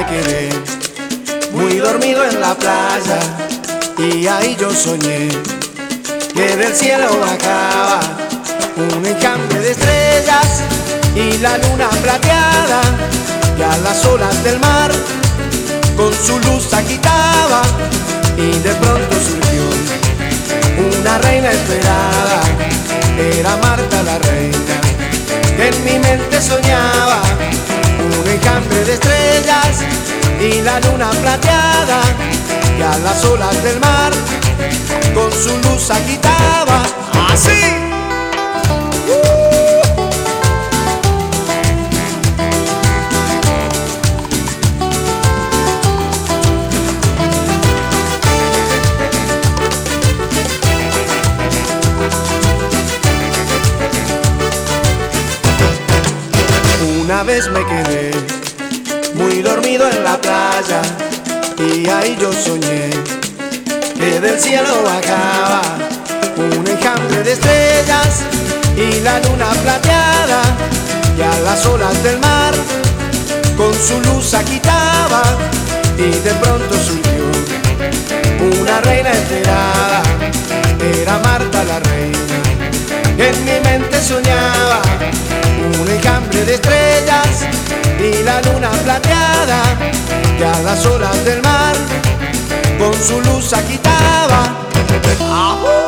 me quedé muy dormido en la playa y ahí yo soñé que del cielo bajaba un enjambre de estrellas y la luna plateada que a las olas del mar con su luz agitaba, y de pronto surgió una reina esperada. Era Marta la reina que en mi mente soñaba, un enjambre de estrellas y la luna plateada que a las olas del mar con su luz agitaba. ¡Así! Una vez me quedé muy dormido en la playa y ahí yo soñé que del cielo bajaba un enjambre de estrellas y la luna plateada que a las olas del mar con su luz agitaba, y de pronto surgió una reina enterada. Era Marta la reina que en mi mente soñaba, un enjambre de estrellas y la luna plateada que a las olas del mar con su luz agitaba. ¡Ajú!